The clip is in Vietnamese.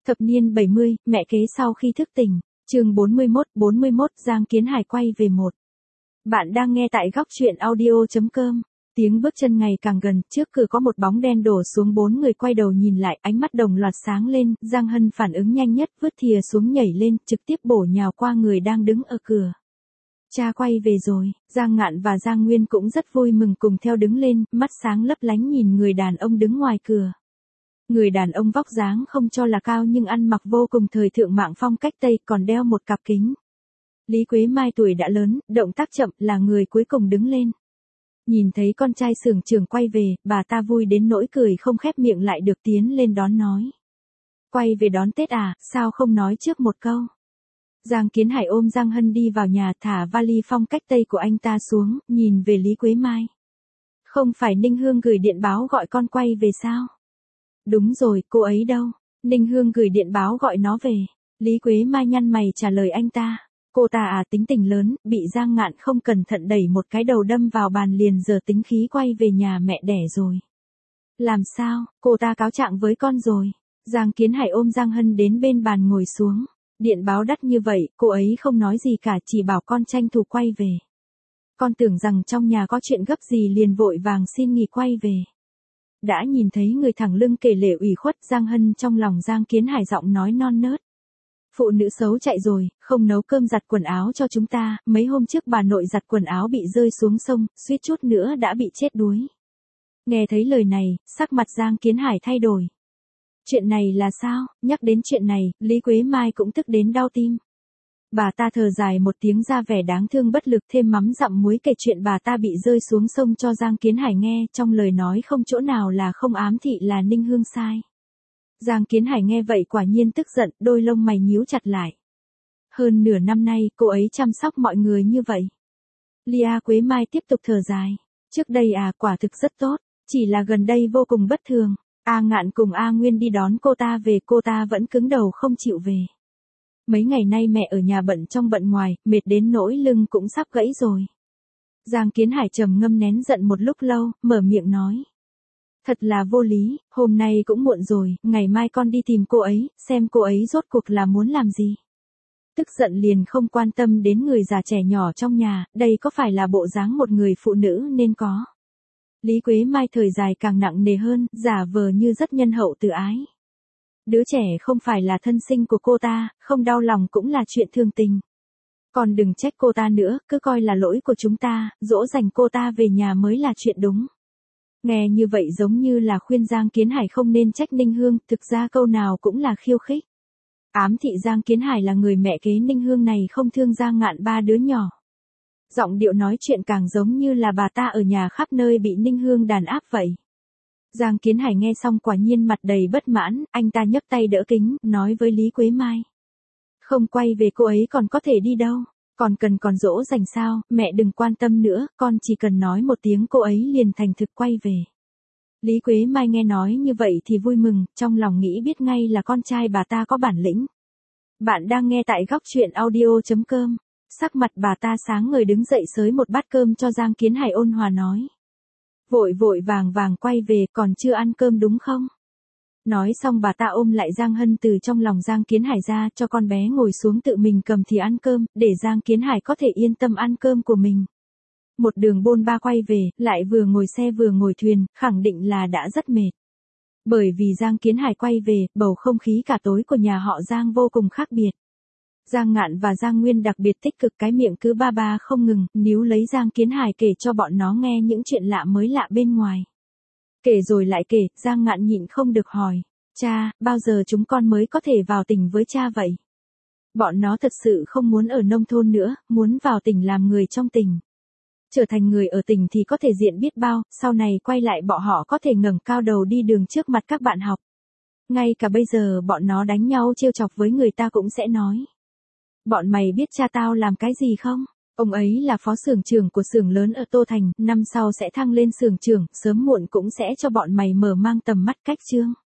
Thập niên 70, mẹ kế sau khi thức tỉnh. Chương 41, Giang Kiến Hải quay về một. Bạn đang nghe tại góc truyện audio.com. Tiếng bước chân ngày càng gần, trước cửa có một bóng đen đổ xuống, bốn người quay đầu nhìn lại, ánh mắt đồng loạt sáng lên, Giang Hân phản ứng nhanh nhất, vứt thìa xuống nhảy lên, trực tiếp bổ nhào qua người đang đứng ở cửa. Cha quay về rồi, Giang Ngạn và Giang Nguyên cũng rất vui mừng cùng theo đứng lên, mắt sáng lấp lánh nhìn người đàn ông đứng ngoài cửa. Người đàn ông vóc dáng không cho là cao nhưng ăn mặc vô cùng thời thượng mạng phong cách Tây, còn đeo một cặp kính. Lý Quế Mai tuổi đã lớn, động tác chậm, là người cuối cùng đứng lên. Nhìn thấy con trai xưởng trưởng quay về, bà ta vui đến nỗi cười không khép miệng lại được, tiến lên đón nói. Quay về đón Tết à, sao không nói trước một câu. Giang Kiến Hải ôm Giang Hân đi vào nhà, thả vali phong cách Tây của anh ta xuống, nhìn về Lý Quế Mai. Không phải Ninh Hương gửi điện báo gọi con quay về sao? Đúng rồi, cô ấy đâu? Ninh Hương gửi điện báo gọi nó về. Lý Quế Mai nhăn mày trả lời anh ta. Cô ta à, tính tình lớn, bị Giang Ngạn không cẩn thận đẩy một cái đầu đâm vào bàn liền giờ tính khí quay về nhà mẹ đẻ rồi. Làm sao, cô ta cáo trạng với con rồi. Giang Kiến Hải ôm Giang Hân đến bên bàn ngồi xuống. Điện báo đắt như vậy, cô ấy không nói gì cả, chỉ bảo con tranh thủ quay về. Con tưởng rằng trong nhà có chuyện gấp gì liền vội vàng xin nghỉ quay về. Đã nhìn thấy người thẳng lưng kể lể ủy khuất, Giang Hân trong lòng Giang Kiến Hải giọng nói non nớt. Phụ nữ xấu chạy rồi, không nấu cơm giặt quần áo cho chúng ta, mấy hôm trước bà nội giặt quần áo bị rơi xuống sông, suýt chút nữa đã bị chết đuối. Nghe thấy lời này, sắc mặt Giang Kiến Hải thay đổi. Chuyện này là sao? Nhắc đến chuyện này, Lý Quế Mai cũng tức đến đau tim. Bà ta thở dài một tiếng ra vẻ đáng thương bất lực, thêm mắm dặm muối kể chuyện bà ta bị rơi xuống sông cho Giang Kiến Hải nghe, trong lời nói không chỗ nào là không ám thị là Ninh Hương sai. Giang Kiến Hải nghe vậy quả nhiên tức giận, đôi lông mày nhíu chặt lại. Hơn nửa năm nay, cô ấy chăm sóc mọi người như vậy. Lia Quế Mai tiếp tục thở dài. Trước đây à, quả thực rất tốt, chỉ là gần đây vô cùng bất thường. A Ngạn cùng A Nguyên đi đón cô ta về, cô ta vẫn cứng đầu không chịu về. Mấy ngày nay mẹ ở nhà bận trong bận ngoài, mệt đến nỗi lưng cũng sắp gãy rồi. Giang Kiến Hải trầm ngâm nén giận một lúc lâu, mở miệng nói. Thật là vô lý, hôm nay cũng muộn rồi, ngày mai con đi tìm cô ấy, xem cô ấy rốt cuộc là muốn làm gì. Tức giận liền không quan tâm đến người già trẻ nhỏ trong nhà, đây có phải là bộ dáng một người phụ nữ nên có. Lý Quế Mai thời dài càng nặng nề hơn, giả vờ như rất nhân hậu từ ái. Đứa trẻ không phải là thân sinh của cô ta, không đau lòng cũng là chuyện thường tình. Còn đừng trách cô ta nữa, cứ coi là lỗi của chúng ta, dỗ dành cô ta về nhà mới là chuyện đúng. Nghe như vậy giống như là khuyên Giang Kiến Hải không nên trách Ninh Hương, thực ra câu nào cũng là khiêu khích. Ám thị Giang Kiến Hải là người mẹ kế Ninh Hương này không thương Giang Ngạn ba đứa nhỏ. Giọng điệu nói chuyện càng giống như là bà ta ở nhà khắp nơi bị Ninh Hương đàn áp vậy. Giang Kiến Hải nghe xong quả nhiên mặt đầy bất mãn, anh ta nhấc tay đỡ kính, nói với Lý Quế Mai. Không quay về cô ấy còn có thể đi đâu, còn dỗ dành sao, mẹ đừng quan tâm nữa, con chỉ cần nói một tiếng cô ấy liền thành thực quay về. Lý Quế Mai nghe nói như vậy thì vui mừng, trong lòng nghĩ biết ngay là con trai bà ta có bản lĩnh. Bạn đang nghe tại góc truyện audio.com. Sắc mặt bà ta sáng ngời đứng dậy xới một bát cơm cho Giang Kiến Hải ôn hòa nói. Vội vội vàng vàng quay về, còn chưa ăn cơm đúng không? Nói xong bà ta ôm lại Giang Hân từ trong lòng Giang Kiến Hải ra, cho con bé ngồi xuống tự mình cầm thìa ăn cơm, để Giang Kiến Hải có thể yên tâm ăn cơm của mình. Một đường bôn ba quay về, lại vừa ngồi xe vừa ngồi thuyền, khẳng định là đã rất mệt. Bởi vì Giang Kiến Hải quay về, bầu không khí cả tối của nhà họ Giang vô cùng khác biệt. Giang Ngạn và Giang Nguyên đặc biệt tích cực, cái miệng cứ ba ba không ngừng, níu lấy Giang Kiến Hải kể cho bọn nó nghe những chuyện lạ mới lạ bên ngoài. Kể rồi lại kể, Giang Ngạn nhịn không được hỏi. Cha, bao giờ chúng con mới có thể vào tỉnh với cha vậy? Bọn nó thật sự không muốn ở nông thôn nữa, muốn vào tỉnh làm người trong tỉnh. Trở thành người ở tỉnh thì có thể diện biết bao, sau này quay lại bọn họ có thể ngẩng cao đầu đi đường trước mặt các bạn học. Ngay cả bây giờ bọn nó đánh nhau trêu chọc với người ta cũng sẽ nói. Bọn mày biết cha tao làm cái gì không? Ông ấy là phó xưởng trưởng của xưởng lớn ở Tô Thành, năm sau sẽ thăng lên xưởng trưởng, sớm muộn cũng sẽ cho bọn mày mở mang tầm mắt cách chương.